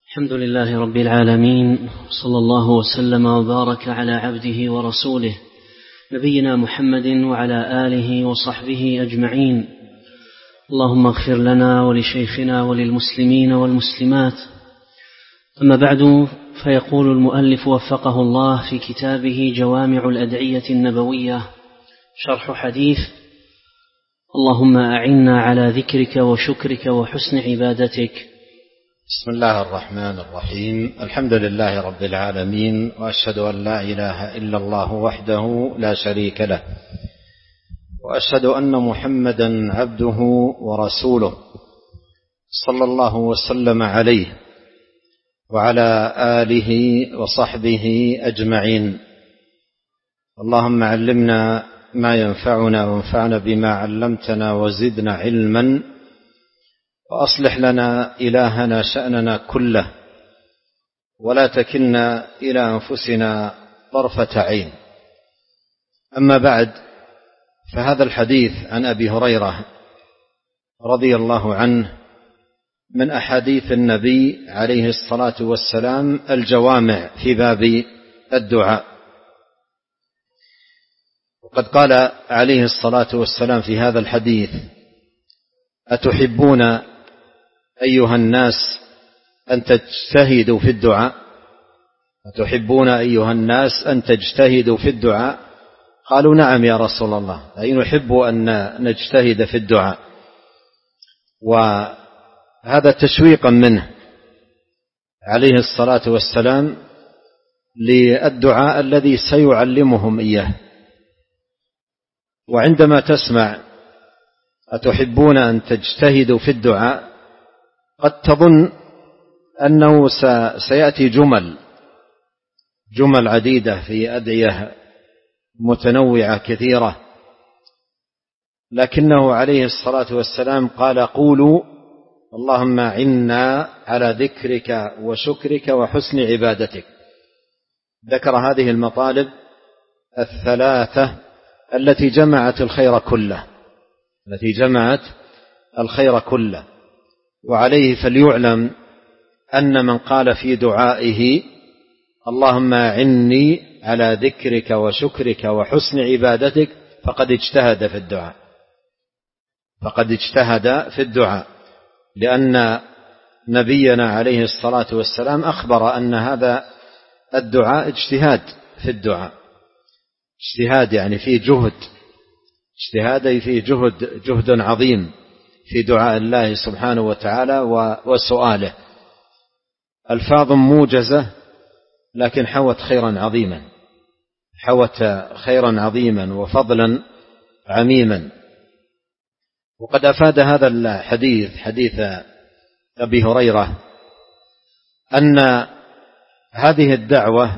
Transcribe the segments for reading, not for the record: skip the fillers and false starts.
الحمد لله رب العالمين، صلى الله وسلم وبارك على عبده ورسوله نبينا محمد وعلى آله وصحبه أجمعين. اللهم اغفر لنا ولشيخنا وللمسلمين والمسلمات. أما بعد، فيقول المؤلف وفقه الله في كتابه جوامع الأدعية النبوية شرح حديث اللهم أعنا على ذكرك وشكرك وحسن عبادتك. بسم الله الرحمن الرحيم. الحمد لله رب العالمين، وأشهد أن لا إله إلا الله وحده لا شريك له، وأشهد أن محمدا عبده ورسوله صلى الله وسلم عليه وعلى آله وصحبه أجمعين. اللهم علمنا ما ينفعنا وانفعنا بما علمتنا وزدنا علما، وأصلح لنا إلهنا شأننا كله، ولا تكلنا إلى أنفسنا طرفة عين. أما بعد، فهذا الحديث عن أبي هريرة رضي الله عنه من أحاديث النبي عليه الصلاة والسلام الجوامع في باب الدعاء. وقد قال عليه الصلاة والسلام في هذا الحديث: أتحبون أيها الناس أن تجتهدوا في الدعاء؟ أتحبون أيها الناس أن تجتهدوا في الدعاء؟ قالوا: نعم يا رسول الله، أي نحب أن نجتهد في الدعاء. وهذا تشويقا منه عليه الصلاة والسلام للدعاء الذي سيعلمهم إياه. وعندما تسمع أتحبون أن تجتهدوا في الدعاء، قد تظن أنه سيأتي جمل عديدة في أدعية متنوعة كثيرة، لكنه عليه الصلاة والسلام قال: قولوا اللهم أعنا على ذكرك وشكرك وحسن عبادتك. ذكر هذه المطالب الثلاثة التي جمعت الخير كله. وعليه فليعلم أن من قال في دعائه اللهم أعني على ذكرك وشكرك وحسن عبادتك فقد اجتهد في الدعاء، لأن نبينا عليه الصلاة والسلام أخبر أن هذا الدعاء اجتهاد في الدعاء. اجتهاد يعني فيه جهد عظيم في دعاء الله سبحانه وتعالى وسؤاله. ألفاظ موجزة لكن حوت خيرا عظيما وفضلا عميما. وقد أفاد هذا الحديث، حديث أبي هريرة، أن هذه الدعوة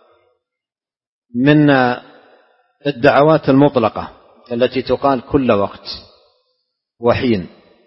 من الدعوات المطلقة التي تقال كل وقت وحين.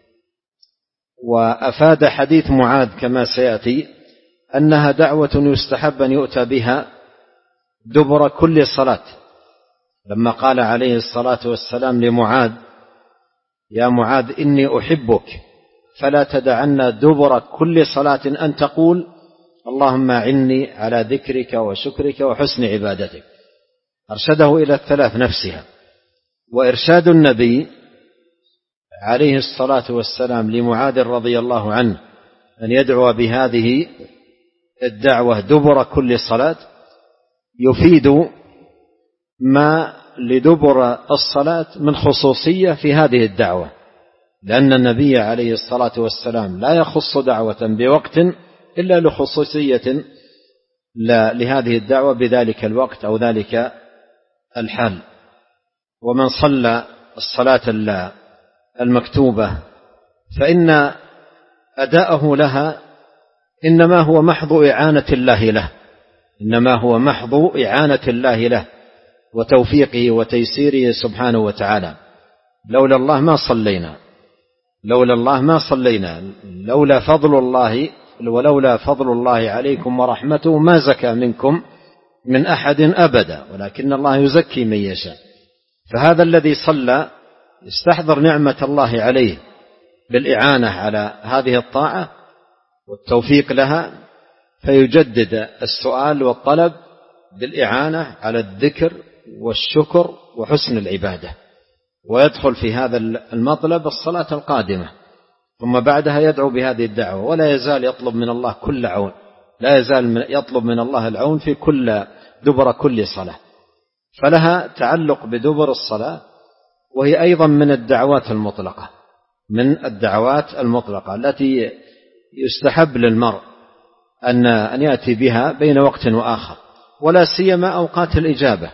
وأفاد حديث معاذ كما سيأتي أنها دعوة يستحب أن يؤتى بها دبر كل صلاة، لما قال عليه الصلاة والسلام لمعاذ: يا معاذ إني أحبك فلا تدعنا دبر كل صلاة أن تقول اللهم أعني على ذكرك وشكرك وحسن عبادتك. أرشده إلى الثلاث نفسها. وإرشاد النبي عليه الصلاة والسلام لمعاذ رضي الله عنه أن يدعو بهذه الدعوة دبر كل صلاة يفيد ما لدبر الصلاة من خصوصية في هذه الدعوة، لأن النبي عليه الصلاة والسلام لا يخص دعوة بوقت إلا لخصوصية لهذه الدعوة بذلك الوقت أو ذلك الحال. ومن صلى الصلاة المكتوبة فإن أداءه لها إنما هو محض إعانة الله له وتوفيقه وتيسيره سبحانه وتعالى. لولا الله ما صلينا، ولولا فضل الله عليكم ورحمته ما زكى منكم من أحد أبدا، ولكن الله يزكي من يشاء. فهذا الذي صلى يستحضر نعمة الله عليه بالإعانة على هذه الطاعة والتوفيق لها فيجدد السؤال والطلب بالإعانة على الذكر والشكر وحسن العبادة، ويدخل في هذا المطلب الصلاة القادمة، ثم بعدها يدعو بهذه الدعوة، ولا يزال يطلب من الله كل عون، لا يزال يطلب من الله العون في دبر كل صلاة، فلها تعلق بدبر الصلاة، وهي أيضا من الدعوات المطلقة التي يستحب للمرء أن يأتي بها بين وقت وآخر، ولا سيما أوقات الإجابة،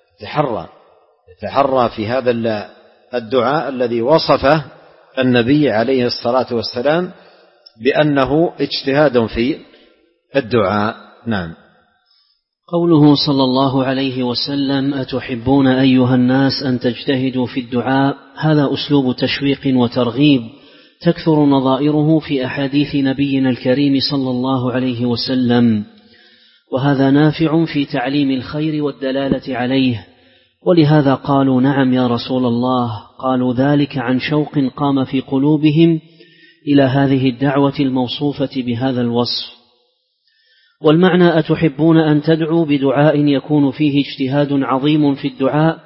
يتحرى في هذا الدعاء الذي وصفه النبي عليه الصلاة والسلام بأنه اجتهاد في الدعاء. نعم. قوله صلى الله عليه وسلم: أتحبون أيها الناس أن تجتهدوا في الدعاء، هذا أسلوب تشويق وترغيب تكثر نظائره في أحاديث نبينا الكريم صلى الله عليه وسلم، وهذا نافع في تعليم الخير والدلالة عليه، ولهذا قالوا: نعم يا رسول الله. قالوا ذلك عن شوق قام في قلوبهم إلى هذه الدعوة الموصوفة بهذا الوصف. والمعنى: أتحبون أن تدعوا بدعاء يكون فيه اجتهاد عظيم في الدعاء،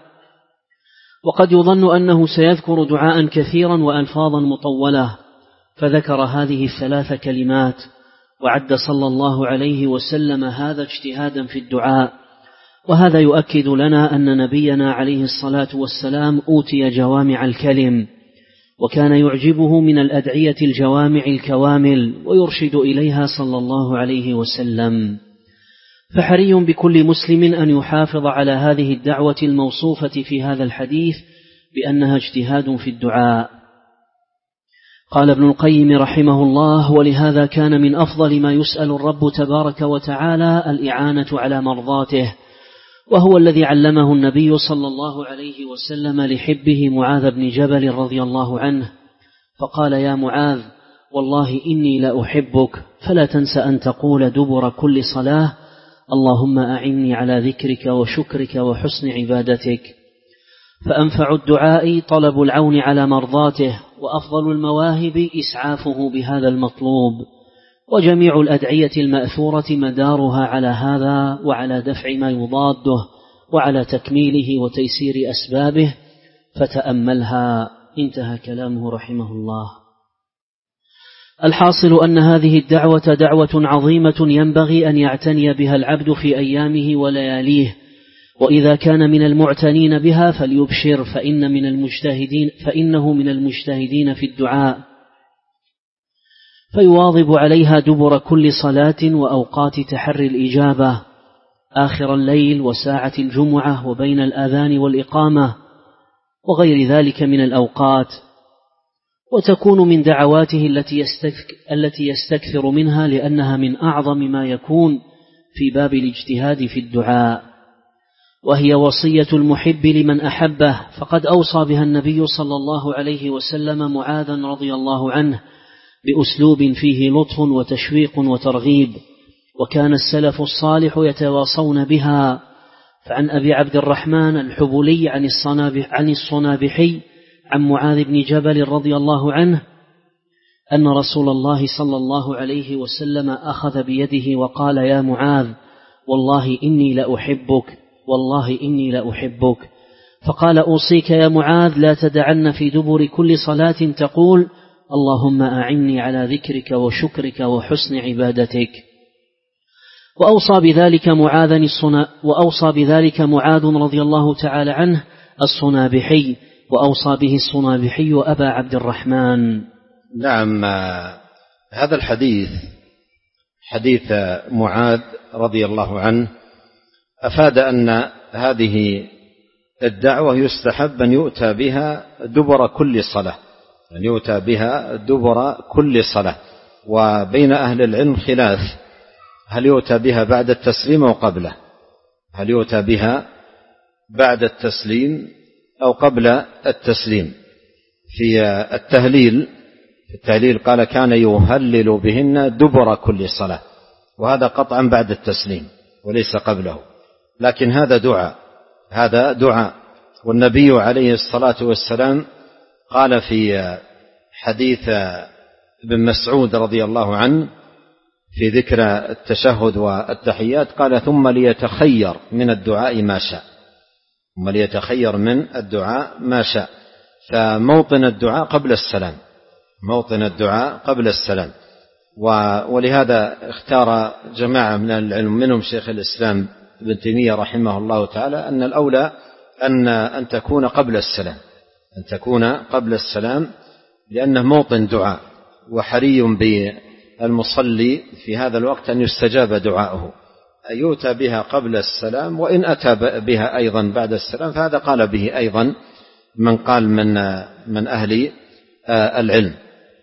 وقد يظن أنه سيذكر دعاء كثيرا وألفاظا مطولة، فذكر هذه الثلاث كلمات، وعد صلى الله عليه وسلم هذا اجتهادا في الدعاء. وهذا يؤكد لنا أن نبينا عليه الصلاة والسلام أوتي جوامع الكلم، وكان يعجبه من الأدعية الجوامع الكوامل ويرشد إليها صلى الله عليه وسلم. فحري بكل مسلم أن يحافظ على هذه الدعوة الموصوفة في هذا الحديث بأنها اجتهاد في الدعاء. قال ابن القيم رحمه الله: ولهذا كان من أفضل ما يسأل الرب تبارك وتعالى الإعانة على مرضاته، وهو الذي علمه النبي صلى الله عليه وسلم لحبه معاذ بن جبل رضي الله عنه، فقال: يا معاذ، والله إني لأحبك، فلا تنس أن تقول دبر كل صلاة: اللهم أعني على ذكرك وشكرك وحسن عبادتك. فأنفع الدعاء طلب العون على مرضاته، وأفضل المواهب إسعافه بهذا المطلوب، وجميع الأدعية المأثورة مدارها على هذا، وعلى دفع ما يضاده، وعلى تكميله وتيسير أسبابه، فتأملها. انتهى كلامه رحمه الله. الحاصل أن هذه الدعوة دعوة عظيمة ينبغي أن يعتني بها العبد في أيامه ولياليه، وإذا كان من المعتنين بها فليبشر، فإنه من المجتهدين في الدعاء، فيواظب عليها دبر كل صلاة وأوقات تحري الإجابة، آخر الليل وساعة الجمعة وبين الآذان والإقامة وغير ذلك من الأوقات، وتكون من دعواته التي يستكثر منها، لأنها من أعظم ما يكون في باب الاجتهاد في الدعاء، وهي وصية المحب لمن أحبه، فقد أوصى بها النبي صلى الله عليه وسلم معاذا رضي الله عنه بأسلوب فيه لطف وتشويق وترغيب، وكان السلف الصالح يتواصون بها. فعن أبي عبد الرحمن الحبلي عن الصنابحي عن معاذ بن جبل رضي الله عنه أن رسول الله صلى الله عليه وسلم أخذ بيده وقال: يا معاذ، والله إني لأحبك. فقال: أوصيك يا معاذ لا تدعن في دبر كل صلاة تقول: اللهم أعني على ذكرك وشكرك وحسن عبادتك. وأوصى بذلك معاذ رضي الله تعالى عنه الصنابحي، وأوصى به الصنابحي أبا عبد الرحمن. نعم. هذا الحديث حديث معاذ رضي الله عنه أفاد أن هذه الدعوة يستحب أن يؤتى بها دبر كل صلاة، وبين أهل العلم خلاف هل يؤتى بها بعد التسليم أو قبله، هل يؤتى بها بعد التسليم أو قبل التسليم. في التهليل قال: كان يهلل بهن دبر كل صلاة، وهذا قطعا بعد التسليم وليس قبله، لكن هذا دعاء. والنبي عليه الصلاة والسلام قال في حديث ابن مسعود رضي الله عنه في ذكر التشهد والتحيات قال ثم ليتخير من الدعاء ما شاء، ثم ليتخير من الدعاء ما شاء. فموطن الدعاء قبل السلام، موطن الدعاء قبل السلام. ولهذا اختار جماعة من العلم منهم شيخ الإسلام ابن تيمية رحمه الله تعالى أن الأولى أن تكون قبل السلام، أن تكون قبل السلام، لأنه موطن دعاء، وحري بالمصلي في هذا الوقت أن يستجاب دعاءه، أن يؤتى بها قبل السلام، وإن أتى بها أيضا بعد السلام فهذا قال به أيضا من قال من أهل العلم.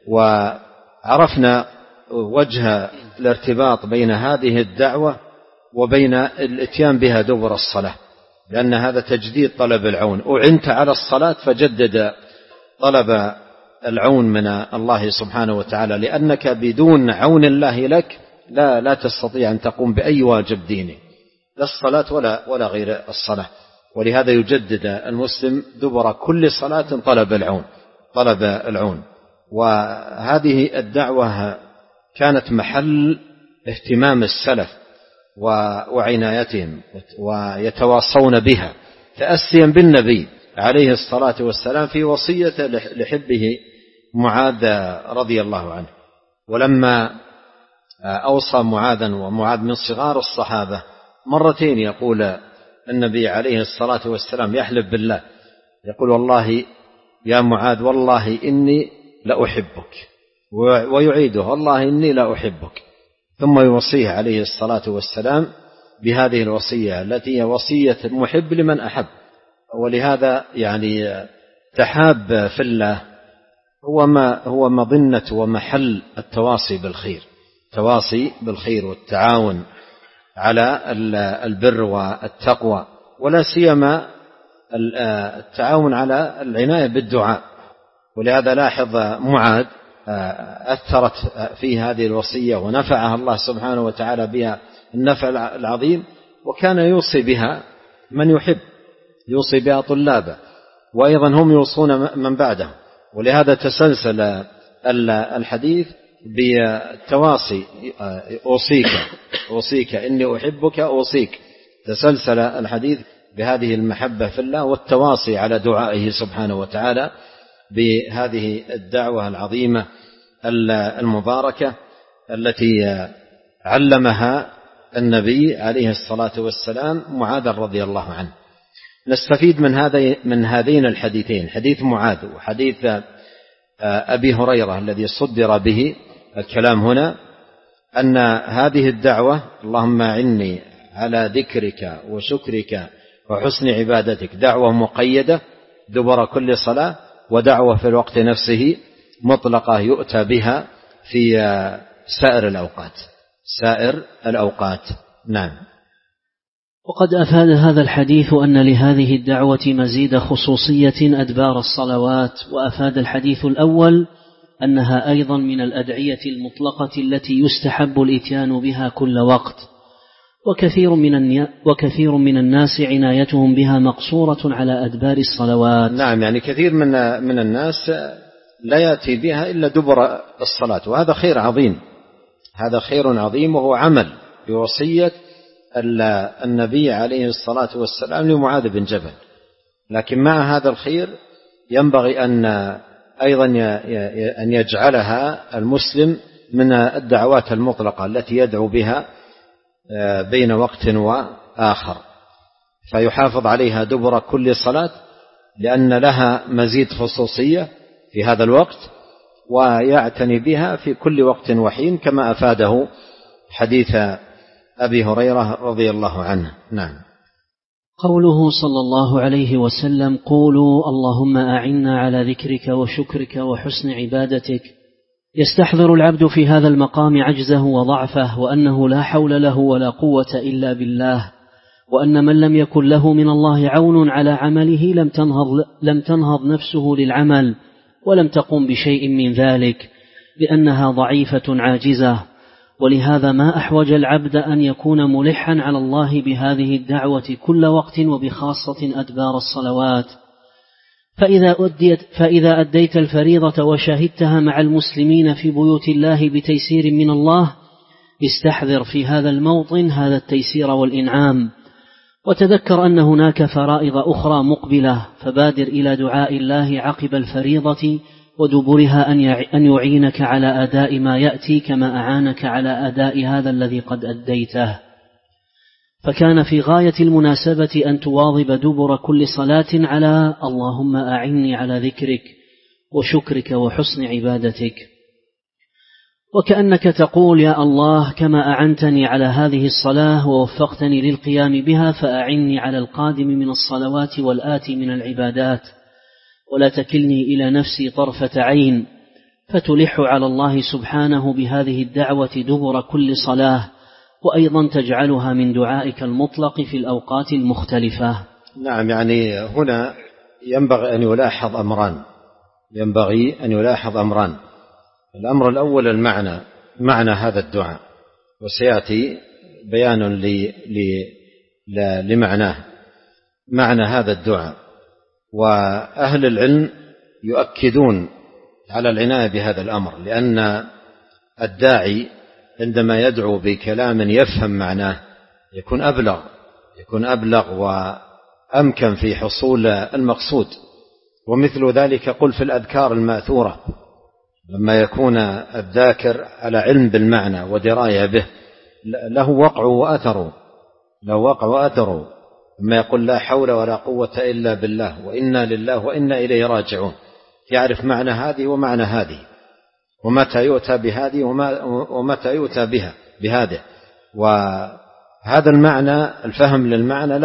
وعرفنا وجه الارتباط بين هذه الدعوة وبين الاتيان بها دبر الصلاة، لأن هذا تجديد طلب العون، أعنت على الصلاة فجدد طلب العون من الله سبحانه وتعالى، لأنك بدون عون الله لك لا تستطيع أن تقوم بأي واجب ديني، لا الصلاة ولا غير الصلاة. ولهذا يجدد المسلم دبر كل صلاة طلب العون. وهذه الدعوة كانت محل اهتمام السلف وعنايتهم، ويتواصون بها تأسيا بالنبي عليه الصلاة والسلام في وصية لحبه معاذ رضي الله عنه. ولما أوصى معاذا، ومعاذ من صغار الصحابة، مرتين يقول النبي عليه الصلاة والسلام يحلف بالله، يقول والله يا معاذ والله إني لأحبك، ويعيده والله إني لأحبك، ثم يوصيه عليه الصلاة والسلام بهذه الوصية التي هي وصية المحب لمن أحب. ولهذا يعني تحاب في الله هو مظنة ومحل التواصي بالخير والتعاون على البر والتقوى، ولا سيما التعاون على العناية بالدعاء. ولهذا لاحظ معاذ أثرت في هذه الوصية ونفعها الله سبحانه وتعالى بها النفع العظيم، وكان يوصي بها من يحب، يوصي بها طلابه، وأيضا هم يوصون من بعده. ولهذا تسلسل الحديث بالتواصي، أوصيك إني أحبك أوصيك، تسلسل الحديث بهذه المحبة في الله والتواصي على دعائه سبحانه وتعالى بهذه الدعوة العظيمة المباركة التي علمها النبي عليه الصلاة والسلام معاذ رضي الله عنه. نستفيد من هذين الحديثين، حديث معاذ وحديث أبي هريرة الذي صدر به الكلام هنا، أن هذه الدعوة اللهم أعني على ذكرك وشكرك وحسن عبادتك دعوة مقيدة دبر كل صلاة، ودعوة في الوقت نفسه مطلقة يؤتى بها في سائر الأوقات. نعم. وقد أفاد هذا الحديث أن لهذه الدعوة مزيد خصوصية أدبار الصلوات. وأفاد الحديث الأول أنها أيضا من الأدعية المطلقة التي يستحب الإتيان بها كل وقت، وكثير من الناس عنايتهم بها مقصورة على أدبار الصلوات. نعم، يعني كثير من الناس لا يأتي بها إلا دبر الصلاة، وهذا خير عظيم، هذا خير عظيم، وهو عمل بوصية النبي عليه الصلاة والسلام لمعاذ بن جبل. لكن مع هذا الخير ينبغي أيضا أن يجعلها المسلم من الدعوات المطلقة التي يدعو بها بين وقت وآخر، فيحافظ عليها دبر كل صلاة، لأن لها مزيد خصوصية في هذا الوقت، ويعتني بها في كل وقت وحين، كما أفاده حديث أبي هريرة رضي الله عنه. نعم. قوله صلى الله عليه وسلم قولوا اللهم أعنا على ذكرك وشكرك وحسن عبادتك، يستحضر العبد في هذا المقام عجزه وضعفه، وأنه لا حول له ولا قوة إلا بالله، وأن من لم يكن له من الله عون على عمله لم تنهض نفسه للعمل ولم تقم بشيء من ذلك، لأنها ضعيفة عاجزة. ولهذا ما أحوج العبد أن يكون ملحا على الله بهذه الدعوة كل وقت، وبخاصة أدبار الصلوات. فإذا أديت الفريضة وشاهدتها مع المسلمين في بيوت الله بتيسير من الله، استحضر في هذا الموطن هذا التيسير والإنعام، وتذكر أن هناك فرائض أخرى مقبلة، فبادر إلى دعاء الله عقب الفريضة ودبرها أن يعينك على أداء ما يأتي كما أعانك على أداء هذا الذي قد أديته. فكان في غاية المناسبة أن تواظب دبر كل صلاة على اللهم أعني على ذكرك وشكرك وحسن عبادتك، وكأنك تقول يا الله كما أعنتني على هذه الصلاة ووفقتني للقيام بها فأعني على القادم من الصلوات والآتي من العبادات، ولا تكلني إلى نفسي طرفة عين، فتلح على الله سبحانه بهذه الدعوة دبر كل صلاة، وأيضا تجعلها من دعائك المطلق في الأوقات المختلفة. نعم، يعني هنا ينبغي أن يلاحظ أمران. الأمر الأول معنى هذا الدعاء، وسيأتي بيان لمعناه، معنى هذا الدعاء. وأهل العلم يؤكدون على العناية بهذا الأمر، لأن الداعي عندما يدعو بكلام يفهم معناه يكون أبلغ وأمكن في حصول المقصود. ومثل ذلك قل في الأذكار الماثورة، لما يكون الذاكر على علم بالمعنى ودراية به له وقع وأثر، لما يقول لا حول ولا قوة إلا بالله وإنا لله وإنا إليه راجعون، يعرف معنى هذه ومعنى هذه، ومتى يؤتى بهذه ومتى يؤتى بهذه. وهذا المعنى، الفهم للمعنى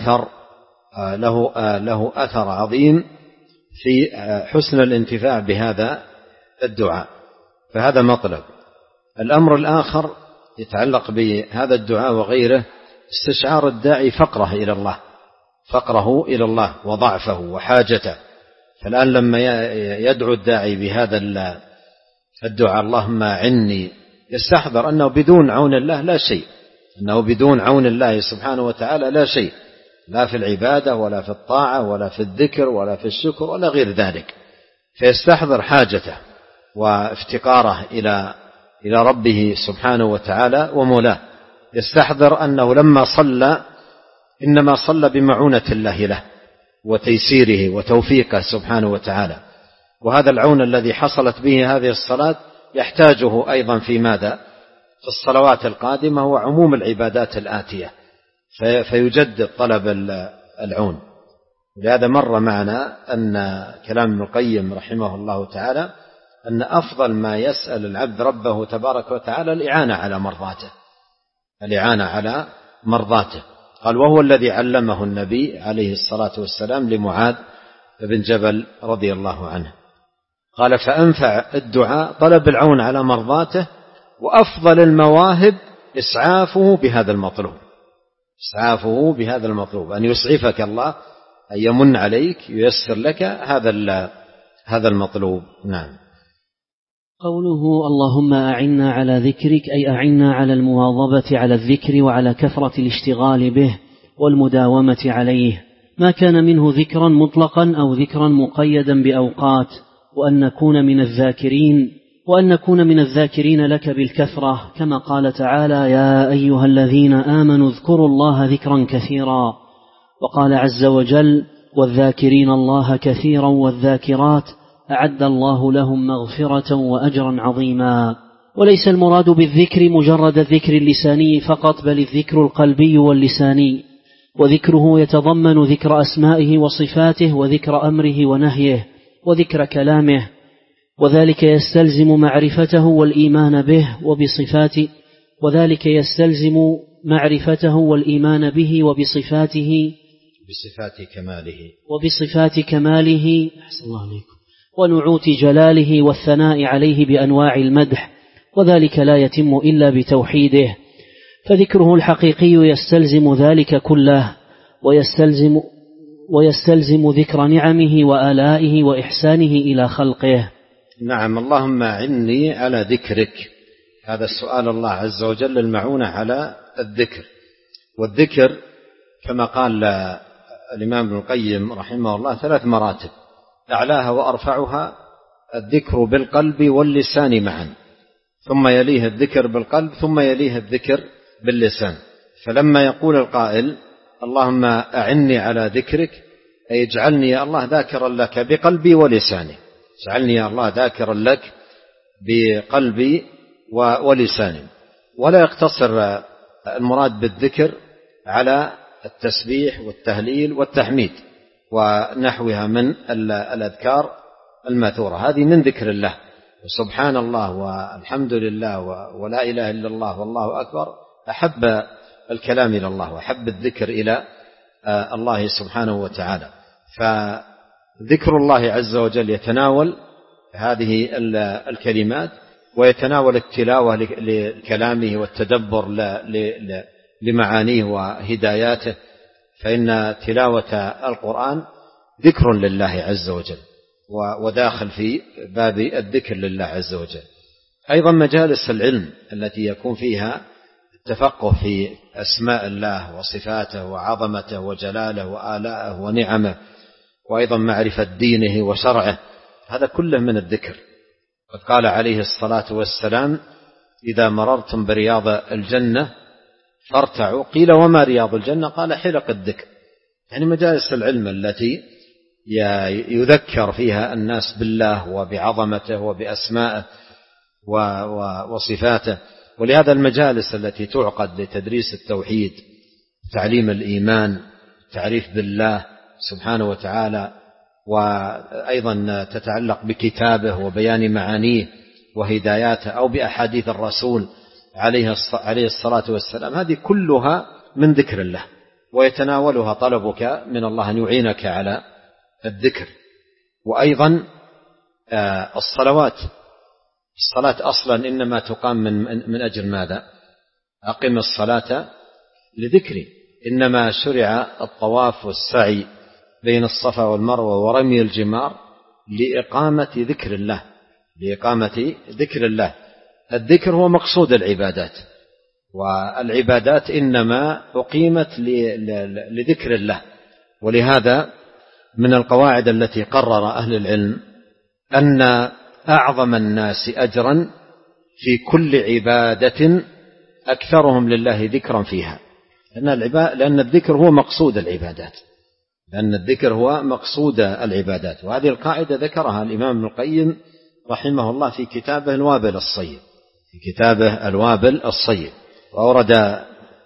له أثر عظيم في حسن الانتفاع بهذا الدعاء، فهذا مطلب. الأمر الآخر يتعلق بهذا الدعاء وغيره، استشعار الداعي فقره إلى الله وضعفه وحاجته. فالآن لما يدعو الداعي بهذا الدعاء اللهم أعني، يستحضر أنه بدون عون الله لا شيء، أنه بدون عون الله سبحانه وتعالى لا شيء، لا في العبادة ولا في الطاعة ولا في الذكر ولا في الشكر ولا غير ذلك. فيستحضر حاجته وافتقاره إلى ربه سبحانه وتعالى ومولاه. يستحضر أنه لما صلى إنما صلى بمعونة الله له وتيسيره وتوفيقه سبحانه وتعالى، وهذا العون الذي حصلت به هذه الصلاة يحتاجه أيضا في ماذا؟ في الصلوات القادمة هو عموم العبادات الآتية، فيجدد طلب العون. لهذا مر معنا أن كلام ابن القيم رحمه الله تعالى أن أفضل ما يسأل العبد ربه تبارك وتعالى الإعانة على مرضاته. قال وهو الذي علمه النبي عليه الصلاة والسلام لمعاذ بن جبل رضي الله عنه. قال فأنفع الدعاء طلب العون على مرضاته، وأفضل المواهب إسعافه بهذا المطلوب، أن يسعفك الله، أن يمن عليك ييسر لك هذا المطلوب. نعم. قوله اللهم أعنا على ذكرك، أي أعنا على المواظبة على الذكر وعلى كثرة الاشتغال به والمداومة عليه، ما كان منه ذكرا مطلقا أو ذكرا مقيدا بأوقات، وأن نكون من الذاكرين لك بالكثرة، كما قال تعالى يا أيها الذين آمنوا اذكروا الله ذكرا كثيرا، وقال عز وجل والذاكرين الله كثيرا والذاكرات أعد الله لهم مغفرة وأجرا عظيما. وليس المراد بالذكر مجرد الذكر اللساني فقط، بل الذكر القلبي واللساني، وذكره يتضمن ذكر أسمائه وصفاته وذكر أمره ونهيه وذكر كلامه، وذلك يستلزم معرفته والإيمان به وبصفات كماله أحسن الله عليكم، ونعوت جلاله والثناء عليه بأنواع المدح، وذلك لا يتم إلا بتوحيده، فذكره الحقيقي يستلزم ذلك كله، ويستلزم ذكر نعمه وآلائه وإحسانه إلى خلقه. نعم. اللهم أعني على ذكرك، هذا السؤال الله عز وجل المعونة على الذكر. والذكر كما قال الإمام ابن القيم رحمه الله 3 مراتب، أعلاها وأرفعها الذكر بالقلب واللسان معا، ثم يليه الذكر بالقلب، ثم يليه الذكر باللسان. فلما يقول القائل اللهم أعني على ذكرك، أي اجعلني يا الله ذاكرا لك بقلبي ولساني، اجعلني يا الله ذاكرا لك بقلبي ولساني. ولا يقتصر المراد بالذكر على التسبيح والتهليل والتحميد ونحوها من الأذكار الماثورة، هذه من ذكر الله، وسبحان الله والحمد لله ولا إله إلا الله والله أكبر أحب الكلام إلى الله وأحب الذكر إلى الله سبحانه وتعالى. فذكر الله عز وجل يتناول هذه الكلمات، ويتناول التلاوة لكلامه والتدبر لمعانيه وهداياته، فإن تلاوة القرآن ذكر لله عز وجل وداخل في باب الذكر لله عز وجل. أيضا مجالس العلم التي يكون فيها التفقه في أسماء الله وصفاته وعظمته وجلاله وآلاءه ونعمه، وأيضا معرفة دينه وشرعه، هذا كله من الذكر. قد قال عليه الصلاة والسلام إذا مررتم برياض الجنة فارتعوا، قيل وما رياض الجنة؟ قال حلق الذكر. يعني مجالس العلم التي يذكر فيها الناس بالله وبعظمته وبأسمائه وصفاته. ولهذا المجالس التي تعقد لتدريس التوحيد، تعليم الإيمان، تعريف بالله سبحانه وتعالى، وأيضا تتعلق بكتابه وبيان معانيه وهداياته، أو بأحاديث الرسول عليه الصلاة والسلام، هذه كلها من ذكر الله، ويتناولها طلبك من الله أن يعينك على الذكر. وأيضا الصلاة أصلا إنما تقام من أجل ماذا؟ أقم الصلاة لذكري. إنما شرع الطواف والسعي بين الصفا والمروة ورمي الجمار لإقامة ذكر الله، لإقامة ذكر الله. الذكر هو مقصود العبادات، والعبادات إنما أقيمت لذكر الله. ولهذا من القواعد التي قرر أهل العلم أن أعظم الناس أجرا في كل عبادة أكثرهم لله ذكرا فيها، لأن الذكر هو مقصود العبادات، وهذه القاعدة ذكرها الإمام ابن القيم رحمه الله في كتابه الوابل الصيب، وأورد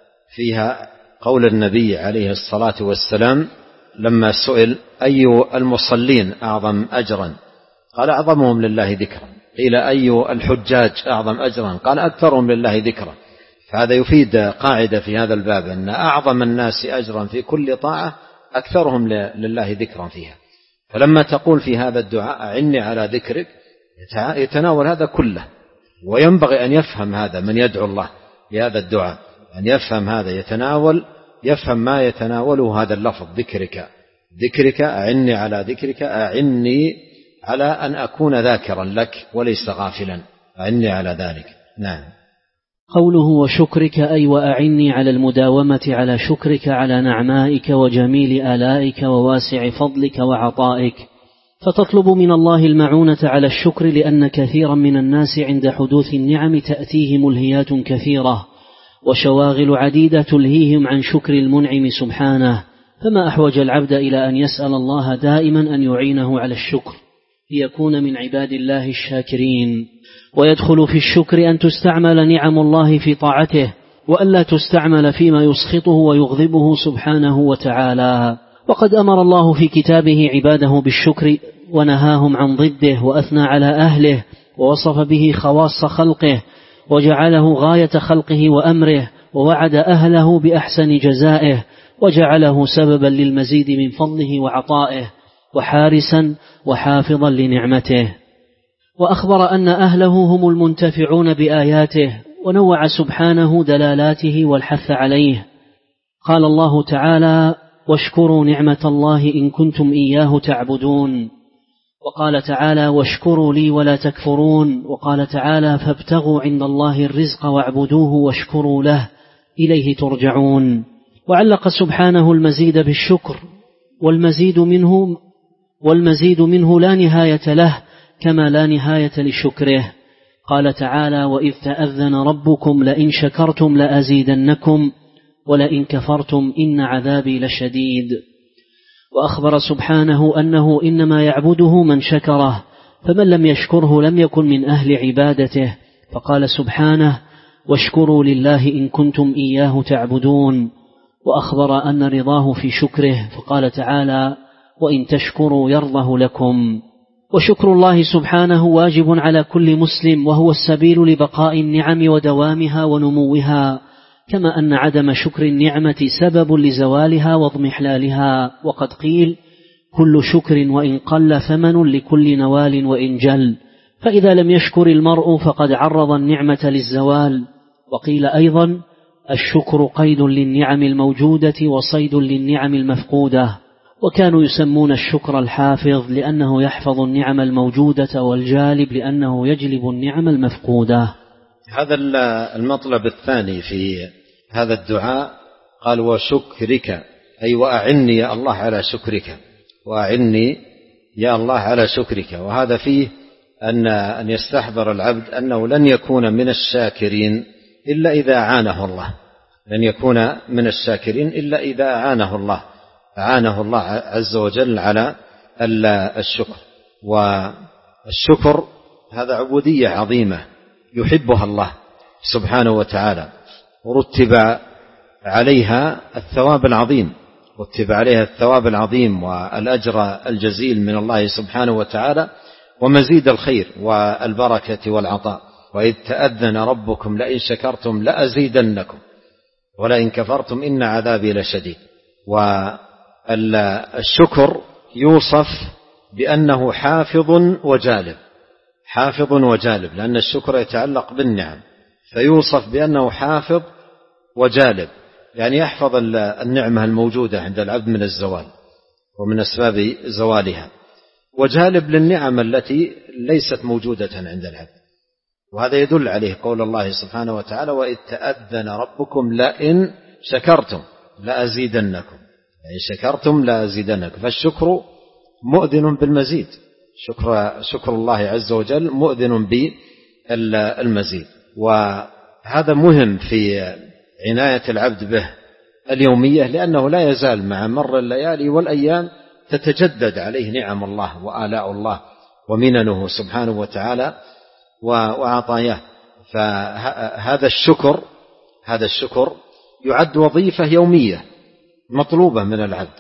فيها قول النبي عليه الصلاة والسلام لما سئل أي المصلين أعظم أجرا؟ قال أعظمهم لله ذكرا. قيل أي الحجاج أعظم أجرا؟ قال أكثرهم لله ذكرا. فهذا يفيد قاعدة في هذا الباب أن أعظم الناس أجرا في كل طاعة أكثرهم لله ذكرا فيها. فلما تقول في هذا الدعاء أعني على ذكرك يتناول هذا كله، وينبغي أن يفهم هذا من يدعو الله بهذا الدعاء، أن يفهم هذا، يفهم ما يتناوله هذا اللفظ ذكرك أعني على ذكرك، أعني على أن أكون ذاكرا لك وليس غافلا، أعني على ذلك. نعم. قوله وشكرك أي وأعني على المداومة على شكرك على نعمائك وجميل آلائك وواسع فضلك وعطائك، فتطلب من الله المعونة على الشكر، لأن كثيرا من الناس عند حدوث النعم تأتيهم ملهيات كثيرة وشواغل عديدة تلهيهم عن شكر المنعم سبحانه، فما أحوج العبد إلى أن يسأل الله دائما أن يعينه على الشكر ليكون من عباد الله الشاكرين. ويدخل في الشكر أن تستعمل نعم الله في طاعته، وألا تستعمل فيما يسخطه ويغضبه سبحانه وتعالى. وقد أمر الله في كتابه عباده بالشكر ونهاهم عن ضده، وأثنى على أهله ووصف به خواص خلقه وجعله غاية خلقه وأمره، ووعد أهله بأحسن جزائه، وجعله سببا للمزيد من فضله وعطائه، وحارسا وحافظا لنعمته. وأخبر أن أهله هم المنتفعون بآياته، ونوع سبحانه دلالاته والحث عليه. قال الله تعالى واشكروا نعمة الله إن كنتم إياه تعبدون، وقال تعالى واشكروا لي ولا تكفرون، وقال تعالى فابتغوا عند الله الرزق واعبدوه واشكروا له إليه ترجعون. وعلق سبحانه المزيد بالشكر، والمزيد منه لا نهاية له كما لا نهاية لشكره. قال تعالى: وإذ تأذن ربكم لئن شكرتم لأزيدنكم ولئن كفرتم إن عذابي لشديد. وأخبر سبحانه أنه إنما يعبده من شكره، فمن لم يشكره لم يكن من أهل عبادته، فقال سبحانه: واشكروا لله إن كنتم إياه تعبدون. وأخبر أن رضاه في شكره، فقال تعالى: وإن تشكروا يرضه لكم. وشكر الله سبحانه واجب على كل مسلم، وهو السبيل لبقاء النعم ودوامها ونموها، كما أن عدم شكر النعمة سبب لزوالها واضمحلالها. وقد قيل: كل شكر وإن قل ثمن لكل نوال وإن جل، فإذا لم يشكر المرء فقد عرض النعمة للزوال. وقيل أيضا: الشكر قيد للنعم الموجودة وصيد للنعم المفقودة. وكانوا يسمون الشكر الحافظ لأنه يحفظ النعم الموجودة، والجالب لأنه يجلب النعم المفقودة. هذا المطلب الثاني في هذا الدعاء، قال: وشكرك، أي وأعني يا الله على شكرك، وأعني يا الله على شكرك. وهذا فيه أن يستحضر العبد أنه لن يكون من الشاكرين إلا إذا أعانه الله، لن يكون من الشاكرين إلا إذا أعانه الله عز وجل على الشكر. والشكر هذا عبودية عظيمة يحبها الله سبحانه وتعالى، ورتب عليها الثواب العظيم والأجر الجزيل من الله سبحانه وتعالى، ومزيد الخير والبركة والعطاء. وإذ تأذن ربكم لئن شكرتم لأزيدنكم ولئن كفرتم إن عذابي لشديد. والشكر يوصف بأنه حافظ وجالب، لأن الشكر يتعلق بالنعم، فيوصف بأنه حافظ وجالب، يعني يحفظ النعمة الموجودة عند العبد من الزوال ومن أسباب زوالها، وجالب للنعم التي ليست موجودة عند العبد. وهذا يدل عليه قول الله سبحانه وتعالى: وإذ تأذن ربكم لئن شكرتم لأزيدنكم، فالشكر مؤذن بالمزيد، شكر الله عز وجل مؤذن بالمزيد. وهذا مهم في عناية العبد به اليومية، لأنه لا يزال مع مر الليالي والأيام تتجدد عليه نعم الله وآلاء الله ومننه سبحانه وتعالى وعطاياه. فهذا الشكر يعد وظيفة يومية مطلوبة من العبد،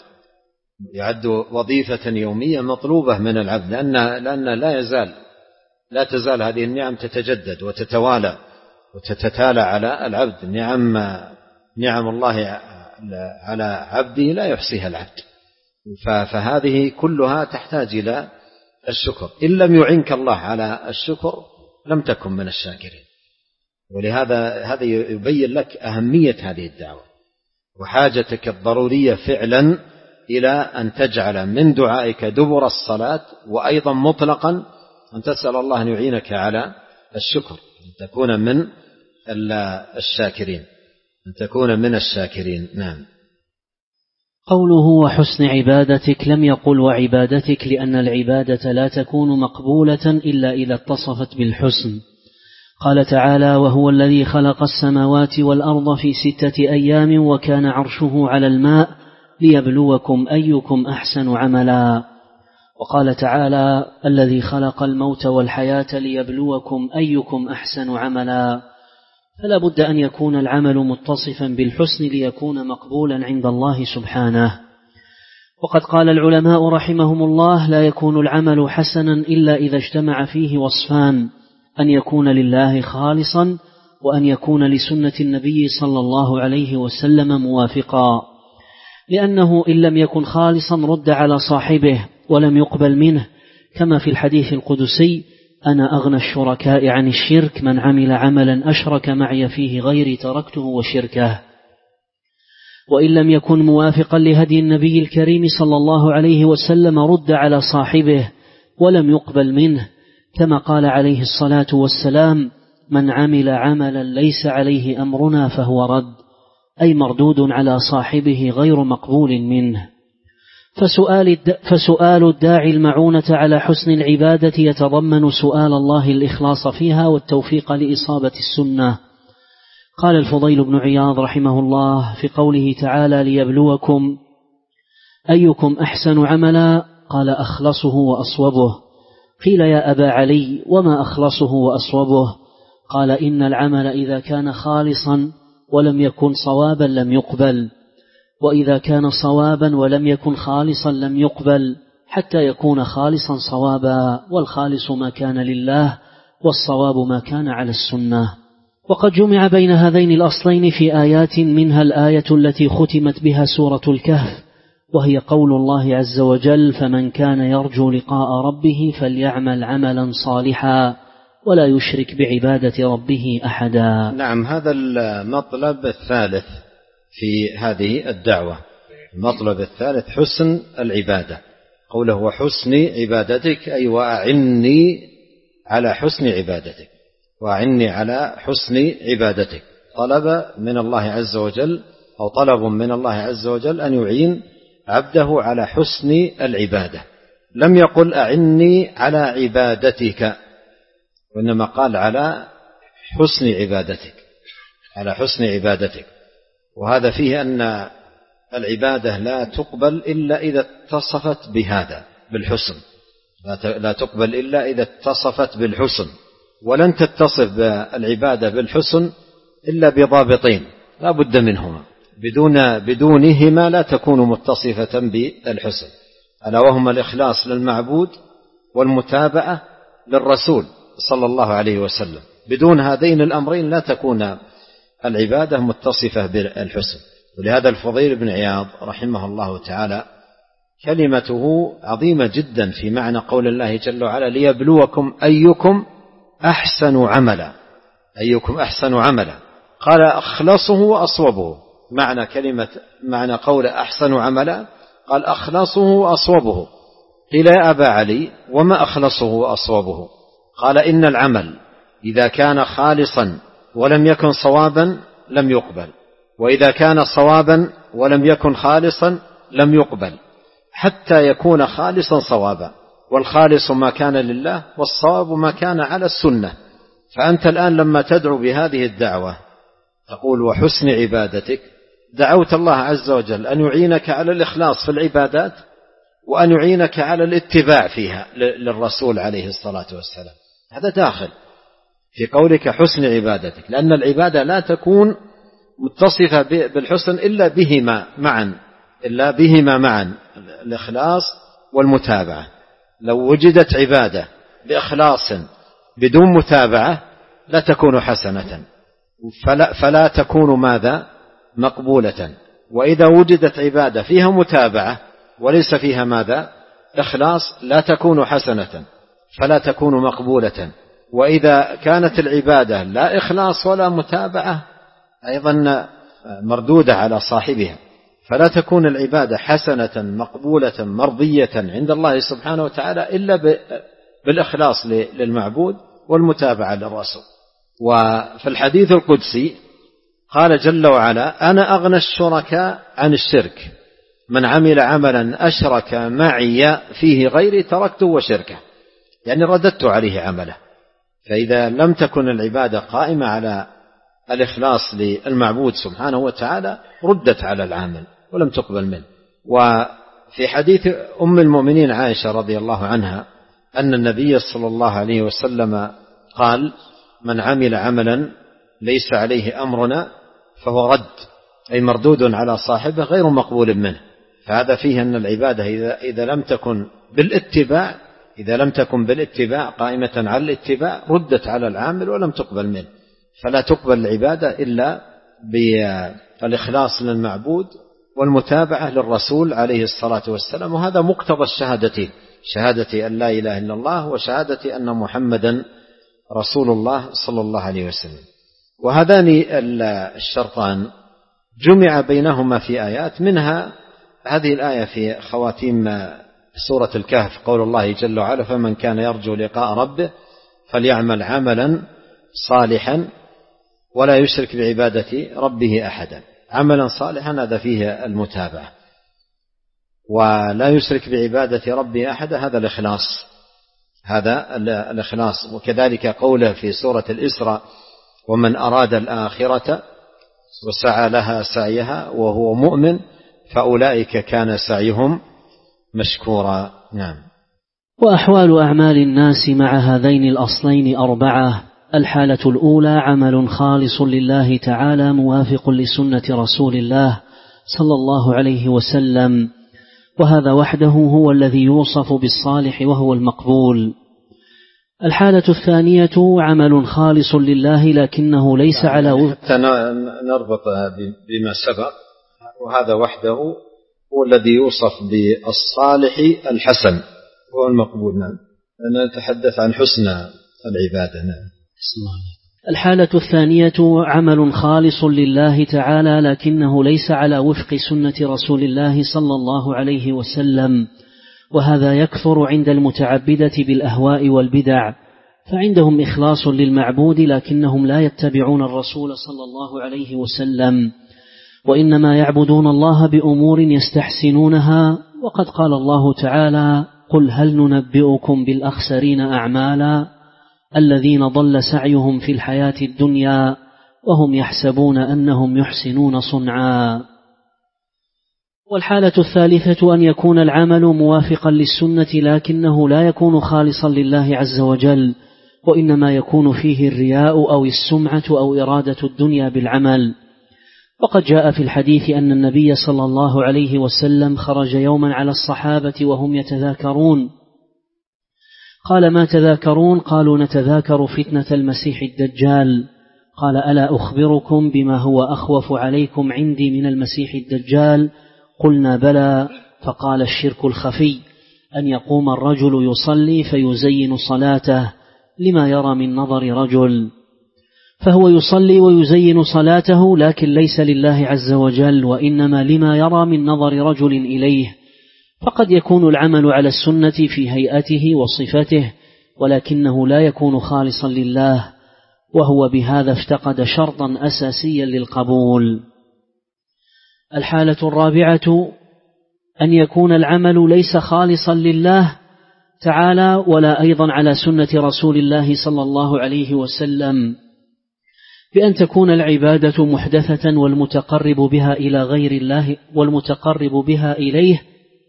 لأن لا تزال هذه النعم تتجدد وتتوالى وتتتالى على العبد. نعم الله على عبده لا يحصيها العبد، فهذه كلها تحتاج إلى الشكر. إن لم يعنك الله على الشكر لم تكن من الشاكرين. ولهذا يبين لك أهمية هذه الدعوة وحاجتك الضرورية فعلا إلى أن تجعل من دعائك دبر الصلاة، وأيضا مطلقا أن تسأل الله أن يعينك على الشكر، أن تكون من الشاكرين. نعم. قوله وحسن عبادتك لم يقل وعبادتك، لأن العبادة لا تكون مقبولة إلا إذا اتصفت بالحسن. قال تعالى: وهو الذي خلق السماوات والأرض في 6 أيام وكان عرشه على الماء ليبلوكم أيكم أحسن عملا. وقال تعالى: الذي خلق الموت والحياة ليبلوكم أيكم أحسن عملا. فلا بد أن يكون العمل متصفا بالحسن ليكون مقبولا عند الله سبحانه. وقد قال العلماء رحمهم الله: لا يكون العمل حسنا إلا إذا اجتمع فيه وصفان: أن يكون لله خالصا، وأن يكون لسنة النبي صلى الله عليه وسلم موافقا، لأنه إن لم يكن خالصا رد على صاحبه ولم يقبل منه، كما في الحديث القدسي: أنا أغنى الشركاء عن الشرك، من عمل عملا أشرك معي فيه غيري تركته وشركه. وإن لم يكن موافقا لهدي النبي الكريم صلى الله عليه وسلم رد على صاحبه ولم يقبل منه، كما قال عليه الصلاة والسلام: من عمل عملا ليس عليه أمرنا فهو رد، أي مردود على صاحبه غير مقبول منه. فسؤال الداعي المعونة على حسن العبادة يتضمن سؤال الله الإخلاص فيها والتوفيق لإصابة السنة. قال الفضيل بن عياض رحمه الله في قوله تعالى ليبلوكم أيكم أحسن عملا، قال أخلصه وأصوبه. قيل يا أبا علي وما أخلصه وأصوبه؟ قال إن العمل إذا كان خالصا ولم يكن صوابا لم يقبل، وإذا كان صوابا ولم يكن خالصا لم يقبل، حتى يكون خالصا صوابا، والخالص ما كان لله والصواب ما كان على السنة. وقد جمع بين هذين الأصلين في آيات، منها الآية التي ختمت بها سورة الكهف، وهي قول الله عز وجل فمن كان يرجو لقاء ربه فليعمل عملا صالحا ولا يشرك بعبادة ربه أحدا. نعم، هذا المطلب الثالث في هذه الدعوة، المطلب الثالث حسن العبادة. قوله وحسن عبادتك أي وأعني على حسن عبادتك، وأعني على حسن عبادتك. طلب من الله عز وجل أو طلب من الله عز وجل أن يعين عبده على حسن العبادة. لم يقل أعني على عبادتك، وإنما قال على حسن عبادتك، على حسن عبادتك. وهذا فيه أن العبادة لا تقبل إلا إذا اتصفت بهذا بالحسن، لا تقبل إلا إذا اتصفت بالحسن، ولن تتصف العبادة بالحسن إلا بضابطين لا بد منهما، بدونهما لا تكون متصفة بالحسن، ألا وهما الإخلاص للمعبود والمتابعة للرسول صلى الله عليه وسلم. بدون هذين الأمرين لا تكون العبادة متصفة بالحسن. ولهذا الفضيل بن عياض رحمه الله تعالى كلمته عظيمة جدا في معنى قول الله جل وعلا ليبلوكم أيكم أحسن عملا، أيكم أحسن عملا. قال أخلصه وأصوبه. معنى قول أحسن عملا قال أخلصه وأصوبه. قيل يا أبا علي وما أخلصه وأصوبه؟ قال إن العمل إذا كان خالصا ولم يكن صوابا لم يقبل، وإذا كان صوابا ولم يكن خالصا لم يقبل، حتى يكون خالصا صوابا. والخالص ما كان لله والصواب ما كان على السنة. فأنت الآن لما تدعو بهذه الدعوة تقول وحسن عبادتك، دعوت الله عز وجل أن يعينك على الإخلاص في العبادات وأن يعينك على الاتباع فيها للرسول عليه الصلاة والسلام. هذا داخل في قولك حسن عبادتك، لأن العبادة لا تكون متصفة بالحسن إلا بهما معا الإخلاص والمتابعة. لو وجدت عبادة بإخلاص بدون متابعة لا تكون حسنة، فلا تكون ماذا؟ مقبولة. وإذا وجدت عبادة فيها متابعة وليس فيها ماذا؟ إخلاص لا تكون حسنة فلا تكون مقبولة. وإذا كانت العبادة لا إخلاص ولا متابعة أيضا مردودة على صاحبها، فلا تكون العبادة حسنة مقبولة مرضية عند الله سبحانه وتعالى إلا بالإخلاص للمعبود والمتابعة للرسول. وفي الحديث القدسي قال جل وعلا أنا أغنى الشركاء عن الشرك، من عمل عملا أشرك معي فيه غيري تركته وشركه، يعني رددت عليه عمله. فإذا لم تكن العبادة قائمة على الإخلاص للمعبود سبحانه وتعالى ردت على العامل ولم تقبل منه. وفي حديث أم المؤمنين عائشة رضي الله عنها أن النبي صلى الله عليه وسلم قال من عمل عملا ليس عليه أمرنا فهو رد، أي مردود على صاحبه غير مقبول منه. فهذا فيه أن العبادة إذا لم تكن بالاتباع قائمة على الاتباع ردت على العامل ولم تقبل منه. فلا تقبل العبادة إلا بالإخلاص للمعبود والمتابعة للرسول عليه الصلاة والسلام. وهذا مقتضى الشهادتين، شهادة أن لا إله إلا الله وشهادة أن محمدا رسول الله صلى الله عليه وسلم. وهذان الشرطان جمع بينهما في آيات، منها هذه الآية في خواتيم سورة الكهف قول الله جل وعلا فمن كان يرجو لقاء ربه فليعمل عملا صالحا ولا يشرك بعبادة ربه أحدا. عملا صالحا هذا فيه المتابعة. ولا يشرك بعبادة ربه أحدا، هذا الإخلاص. وكذلك قوله في سورة الإسراء: ومن أراد الآخرة وسعى لها سعيها وهو مؤمن فأولئك كان سعيهم مشكورا. نعم. وأحوال أعمال الناس مع هذين الأصلين 4: الحالة الأولى عمل خالص لله تعالى موافق لسنة رسول الله صلى الله عليه وسلم، وهذا وحده هو الذي يوصف بالصالح وهو المقبول. الحالة الثانية عمل خالص لله لكنه ليس على حتى نربط بما سبق، وهذا وحده هو الذي يوصف بالصالح الحسن هو المقبول. نعم. نتحدث عن حسن العبادة. نعم. الحالة الثانية عمل خالص لله تعالى لكنه ليس على وفق سنة رسول الله صلى الله عليه وسلم، وهذا يكثر عند المتعبدة بالأهواء والبدع، فعندهم إخلاص للمعبود لكنهم لا يتبعون الرسول صلى الله عليه وسلم، وإنما يعبدون الله بأمور يستحسنونها. وقد قال الله تعالى: قل هل ننبئكم بالأخسرين أعمالا الذين ضل سعيهم في الحياة الدنيا وهم يحسبون أنهم يحسنون صنعا. والحالة الثالثة أن يكون العمل موافقا للسنة لكنه لا يكون خالصا لله عز وجل، وإنما يكون فيه الرياء أو السمعة أو إرادة الدنيا بالعمل. وقد جاء في الحديث أن النبي صلى الله عليه وسلم خرج يوما على الصحابة وهم يتذاكرون، قال: ما تذاكرون؟ قالوا: نتذاكر فتنة المسيح الدجال. قال: ألا أخبركم بما هو أخوف عليكم عندي من المسيح الدجال؟ قلنا: بلى. فقال: الشرك الخفي، أن يقوم الرجل يصلي فيزين صلاته لما يرى من نظر رجل، فهو يصلي ويزين صلاته لكن ليس لله عز وجل، وإنما لما يرى من نظر رجل إليه. فقد يكون العمل على السنة في هيئته وصفته ولكنه لا يكون خالصا لله، وهو بهذا افتقد شرطا أساسيا للقبول. الحالة الرابعة أن يكون العمل ليس خالصا لله تعالى ولا أيضا على سنة رسول الله صلى الله عليه وسلم، بأن تكون العبادة محدثة والمتقرب بها إلى غير الله والمتقرب بها إليه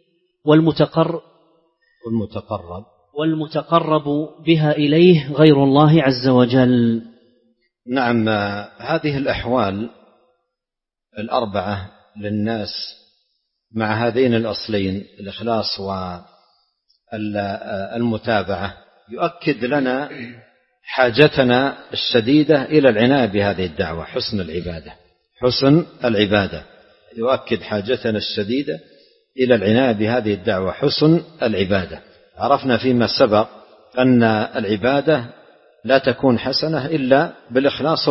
والمتقرب بها إليه غير الله عز وجل. نعم. هذه الأحوال 4 للناس مع هذين الأصلين الإخلاص والمتابعة يؤكد لنا حاجتنا الشديدة إلى العناية بهذه الدعوة، حسن العبادة يؤكد حاجتنا الشديدة إلى العناية بهذه الدعوة، حسن العبادة. عرفنا فيما سبق أن العبادة لا تكون حسنة إلا بالإخلاص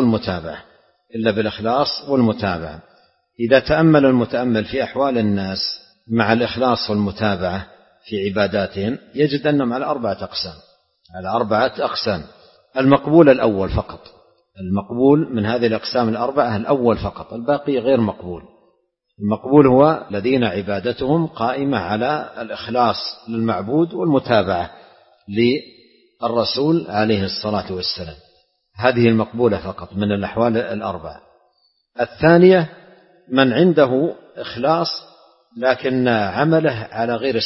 والمتابعة. إذا تأمل المتأمل في أحوال الناس مع الإخلاص والمتابعة في عباداتهم يجد أنهم على 4 أقسام. المقبول الأول فقط، المقبول من هذه الأقسام 4 الأول فقط، الباقي غير مقبول. المقبول هو الذين عبادتهم قائمة على الإخلاص للمعبود والمتابعة للرسول عليه الصلاة والسلام، هذه المقبولة فقط من الأحوال 4. الثانية من عنده إخلاص لكن عمله على غير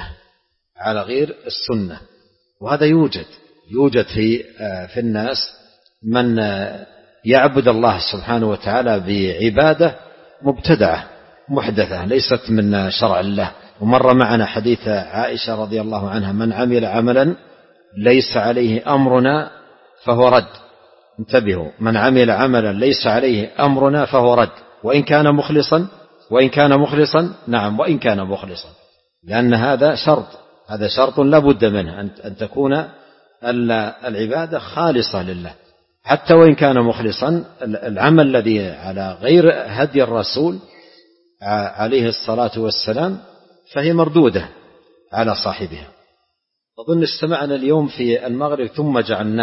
السنة، وهذا يوجد في الناس من يعبد الله سبحانه وتعالى بعبادة مبتدعة محدثة ليست من شرع الله. ومر معنا حديث عائشة رضي الله عنها: من عمل عملا ليس عليه أمرنا فهو رد. انتبهوا، من عمل عملا ليس عليه أمرنا فهو رد، وإن كان مخلصا نعم، وإن كان مخلصا، لأن هذا شرط لا بد منه، أن تكون العبادة خالصة لله، حتى وإن كان مخلصا. العمل الذي على غير هدي الرسول عليه الصلاة والسلام فهي مردودة على صاحبها. أظن استمعنا اليوم في المغرب: ثم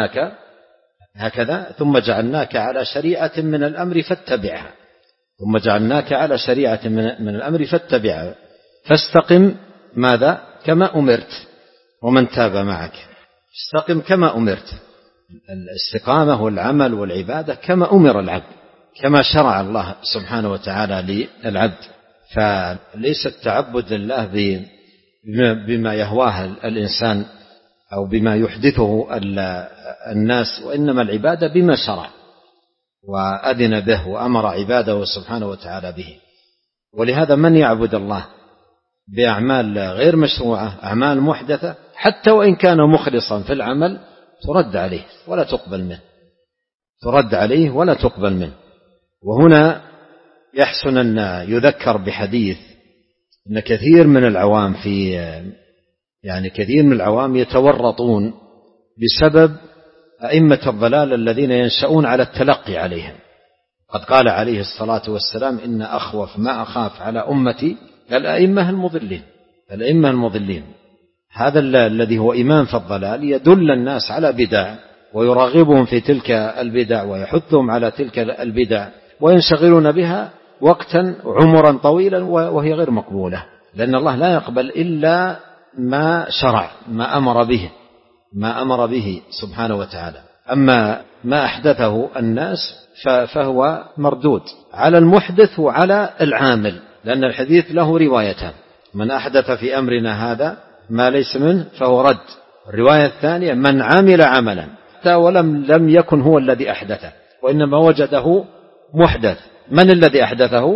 جعلناك على شريعة من الأمر فاتبعها. فاستقم ماذا؟ كما أمرت ومن تاب معك. استقم كما أمرت. الاستقامة والعمل والعبادة كما أمر العبد، كما شرع الله سبحانه وتعالى للعبد. فليس التعبد لله بما يهواه الإنسان أو بما يحدثه الناس، وإنما العبادة بما شرع وأذن به وأمر عباده سبحانه وتعالى به. ولهذا من يعبد الله بأعمال غير مشروعة، أعمال محدثة، حتى وإن كان مخلصا في العمل، ترد عليه ولا تقبل منه، ترد عليه ولا تقبل منه. وهنا يحسن أن يذكر بحديث أن كثير من العوام كثير من العوام يتورطون بسبب أئمة الضلال الذين ينشأون على التلقي عليهم. قد قال عليه الصلاة والسلام: إن أخوف ما أخاف على أمتي الأئمة المضلين. الأئمة المضلين، هذا الذي هو إمام في الضلال يدل الناس على بدع ويرغبهم في تلك البدع ويحثهم على تلك البدع، وينشغلون بها وقتا عمرا طويلا وهي غير مقبولة، لأن الله لا يقبل إلا ما شرع، ما أمر به سبحانه وتعالى. أما ما أحدثه الناس فهو مردود على المحدث وعلى العامل، لأن الحديث له روايتان: من أحدث في أمرنا هذا ما ليس منه فهو رد. الرواية الثانية: من عمل عملا حتى ولم يكن هو الذي أحدثه وإنما وجده محدث. من الذي أحدثه؟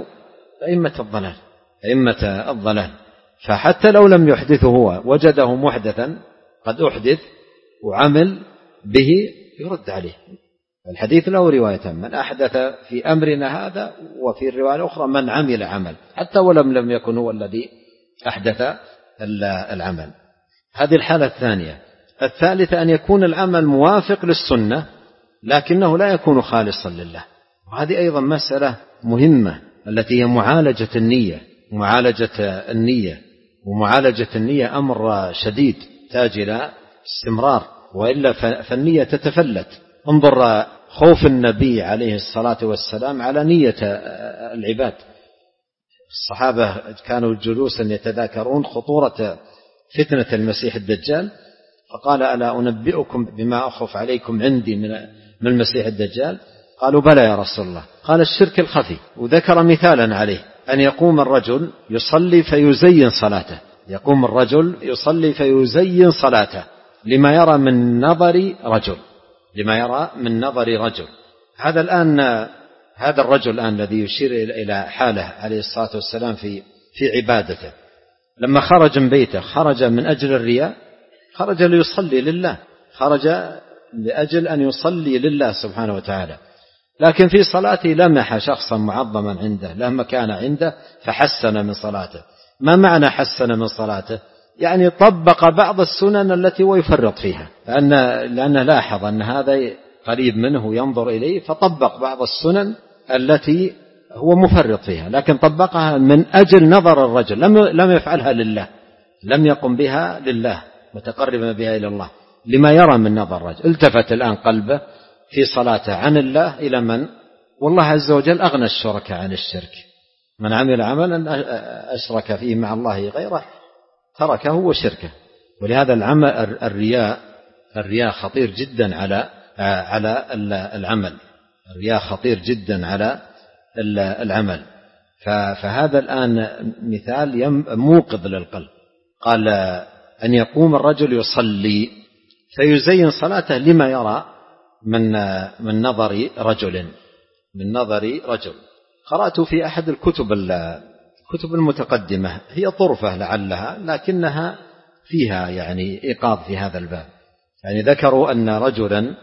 أئمة الضلال. فحتى لو لم يحدثه هو وجده محدثا قد أحدث وعمل به، يرد عليه. الحديث له روايتان: من أحدث في أمرنا هذا، وفي الرواية الأخرى: من عمل عمل حتى ولم يكن هو الذي أحدث العمل. هذه الحالة الثانية. الثالثة: أن يكون العمل موافق للسنة لكنه لا يكون خالصا لله. وهذه أيضا مسألة مهمة، التي هي معالجة النية أمر شديد تحتاج إلى استمرار، وإلا فالنية تتفلت. انظر خوف النبي عليه الصلاة والسلام على نية العباد. الصحابة كانوا جلوسا يتذاكرون خطورة فتنة المسيح الدجال، فقال: ألا أنبئكم بما أخف عليكم عندي من المسيح الدجال؟ قالوا: بلى يا رسول الله. قال: الشرك الخفي. وذكر مثالا عليه: أن يقوم الرجل يصلي فيزين صلاته لما يرى من نظر رجل. هذا الرجل الآن الذي يشير إلى حاله عليه الصلاة والسلام في عبادته، لما خرج من بيته خرج من أجل الرياء، خرج ليصلي لله، خرج لأجل أن يصلي لله سبحانه وتعالى، لكن في صلاته لمح شخصا معظما عنده له مكان عنده فحسن من صلاته. ما معنى حسن من صلاته؟ يعني طبق بعض السنن التي هو يفرط فيها، لأنه لاحظ أن هذا قريب منه ينظر إليه، فطبق بعض السنن التي هو مفرط فيها، لكن طبقها من أجل نظر الرجل، لم يفعلها لله، لم يقم بها لله متقربا بها إلى الله، لما يرى من نظر الرجل. التفت الآن قلبه في صلاته عن الله إلى من؟ والله عز وجل أغنى الشركاء عن الشرك. من عمل عملا أشرك فيه مع الله غيره تركه وشركه. ولهذا الرياء خطير جدا على العمل. الرياء خطير جدا على العمل. فهذا الآن مثال موقظ للقلب. قال: أن يقوم الرجل يصلي فيزين صلاته لما يرى من نظر رجل. قرأت في أحد الكتب المتقدمة، هي طرفة لعلها، لكنها فيها يعني إيقاظ في هذا الباب. يعني ذكروا أن رجلا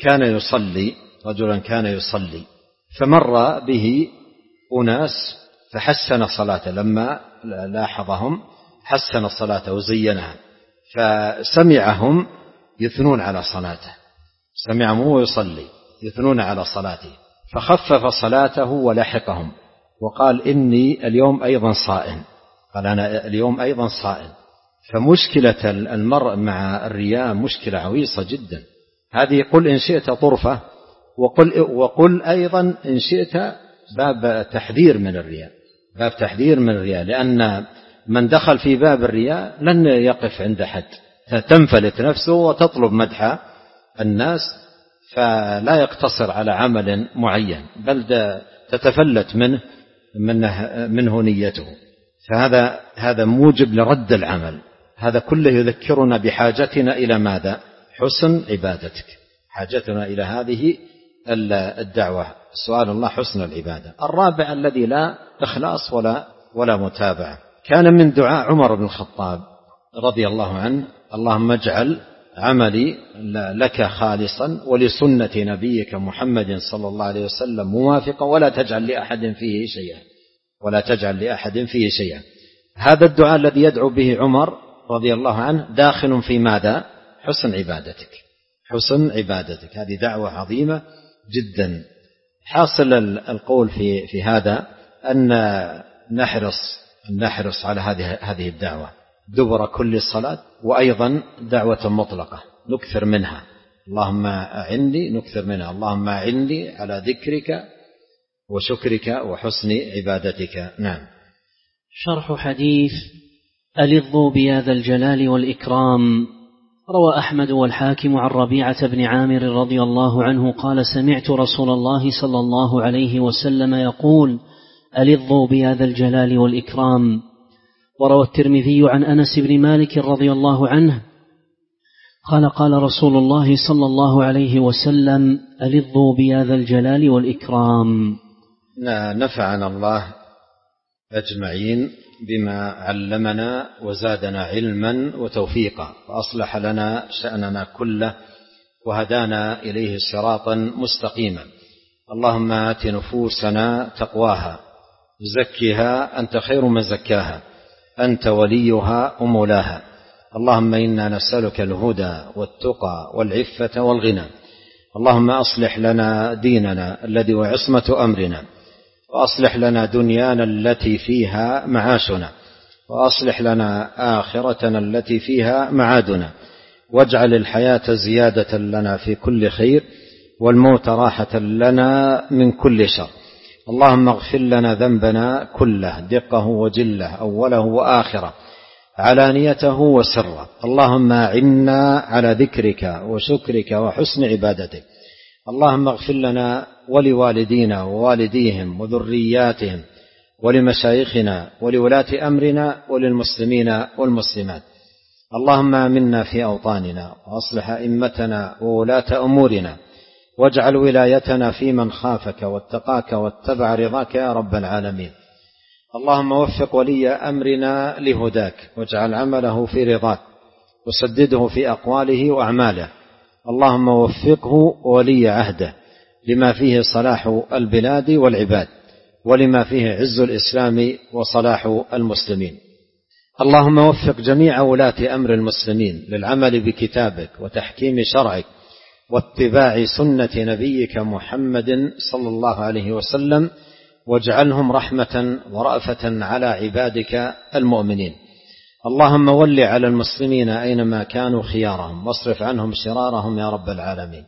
كان يصلي فمر به أناس فحسن صلاته، لما لاحظهم حسن صلاته وزينها، فسمعهم يثنون على صلاته، سمعهم وهو يصلي يثنون على صلاته، فخفف صلاته ولحقهم وقال: إني اليوم أيضا صائم. قال: أنا اليوم أيضا صائم. فمشكلة المرء مع الرياء مشكلة عويصة جدا. هذه قل إن شئت طرفة، وقل أيضا إن شئت باب تحذير من الرياء، لأن من دخل في باب الرياء لن يقف عند حد، تنفلت نفسه وتطلب مدح الناس، فلا يقتصر على عمل معين، بل تتفلت منه نيته. فهذا موجب لرد العمل. هذا كله يذكرنا بحاجتنا إلى ماذا؟ حسن عبادتك، حاجتنا إلى هذه الدعوة، سؤال الله حسن العبادة. الرابع الذي لا إخلاص ولا متابعة. كان من دعاء عمر بن الخطاب رضي الله عنه: اللهم اجعل عملي لك خالصا ولسنة نبيك محمد صلى الله عليه وسلم موافقا ولا تجعل لأحد فيه شيئا. هذا الدعاء الذي يدعو به عمر رضي الله عنه داخل في ماذا؟ حسن عبادتك. هذه دعوة عظيمة جدا. حاصل القول في هذا أن نحرص على هذه الدعوة دبر كل صلاة، وأيضا دعوة مطلقة نكثر منها. اللهم أعني، نكثر منها: اللهم أعني على ذكرك وشكرك وحسن عبادتك. نعم. شرح حديث ألظوا بيا ذا الجلال والإكرام. روى أحمد والحاكم عن ربيعة بن عامر رضي الله عنه قال: سمعت رسول الله صلى الله عليه وسلم يقول: ألظوا بيا ذا الجلال والإكرام. وروى الترمذي عن أنس بن مالك رضي الله عنه قال: قال رسول الله صلى الله عليه وسلم: ألظوا بيا ذا الجلال والإكرام. نفعنا الله أجمعين بما علمنا وزادنا علما وتوفيقا، وأصلح لنا شأننا كله وهدانا إليه صراطا مستقيما. اللهم آت نفوسنا تقواها، زكها أنت خير من زكاها، أنت وليها ومولاها. اللهم إنا نسألك الهدى والتقى والعفة والغنى. اللهم أصلح لنا ديننا الذي هو عصمة أمرنا، وأصلح لنا دنيانا التي فيها معاشنا، وأصلح لنا آخرتنا التي فيها معادنا، واجعل الحياة زيادة لنا في كل خير، والموت راحة لنا من كل شر. اللهم اغفر لنا ذنبنا كله، دقه وجله، أوله وآخره، علانيته وسره. اللهم أعنا على ذكرك وشكرك وحسن عبادتك. اللهم اغفر لنا ولوالدينا ووالديهم وذرياتهم ولمشايخنا ولولاة أمرنا وللمسلمين والمسلمات. اللهم آمنا في أوطاننا، وأصلح أئمتنا وولاة أمورنا، واجعل ولايتنا في من خافك واتقاك واتبع رضاك يا رب العالمين. اللهم وفق ولي أمرنا لهداك، واجعل عمله في رضاك، وسدده في أقواله وأعماله. اللهم وفقه ولي عهده لما فيه صلاح البلاد والعباد، ولما فيه عز الإسلام وصلاح المسلمين. اللهم وفق جميع ولاة أمر المسلمين للعمل بكتابك وتحكيم شرعك واتباع سنة نبيك محمد صلى الله عليه وسلم، واجعلهم رحمة ورأفة على عبادك المؤمنين. اللهم ول على المسلمين أينما كانوا خيارهم، واصرف عنهم شرارهم يا رب العالمين.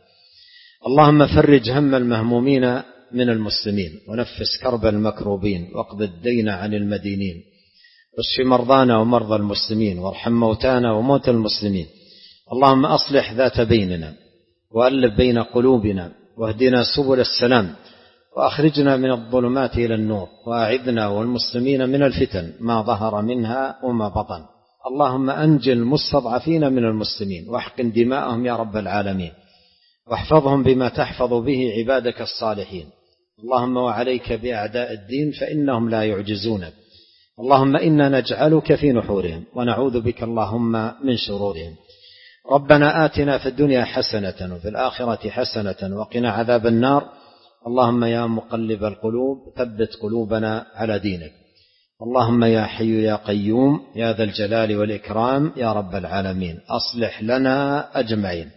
اللهم فرج هم المهمومين من المسلمين، ونفس كرب المكروبين، واقض الدين عن المدينين، واشف مرضانا ومرضى المسلمين، وارحم موتانا وموتى المسلمين. اللهم أصلح ذات بيننا، وألف بين قلوبنا، واهدنا سبل السلام، وأخرجنا من الظلمات إلى النور، وأعذنا والمسلمين من الفتن ما ظهر منها وما بطن. اللهم أنجِ المستضعفين من المسلمين، واحقن دماءهم يا رب العالمين، واحفظهم بما تحفظ به عبادك الصالحين. اللهم وعليك بأعداء الدين فإنهم لا يعجزونك. اللهم إنا نجعلك في نحورهم، ونعوذ بك اللهم من شرورهم. ربنا آتنا في الدنيا حسنة وفي الآخرة حسنة وقنا عذاب النار. اللهم يا مقلب القلوب ثبت قلوبنا على دينك. اللهم يا حي يا قيوم يا ذا الجلال والإكرام يا رب العالمين، أصلح لنا أجمعين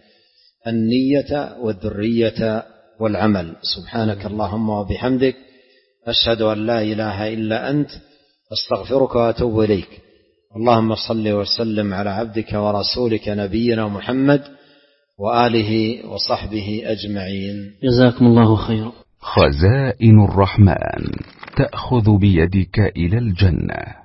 النية والذرية والعمل. سبحانك اللهم وبحمدك، أشهد أن لا إله إلا أنت، أستغفرك وأتوب إليك. اللهم صل وسلم على عبدك ورسولك نبينا محمد وآله وصحبه أجمعين. جزاكم الله خيرا. خزائن الرحمن تأخذ بيدك إلى الجنة.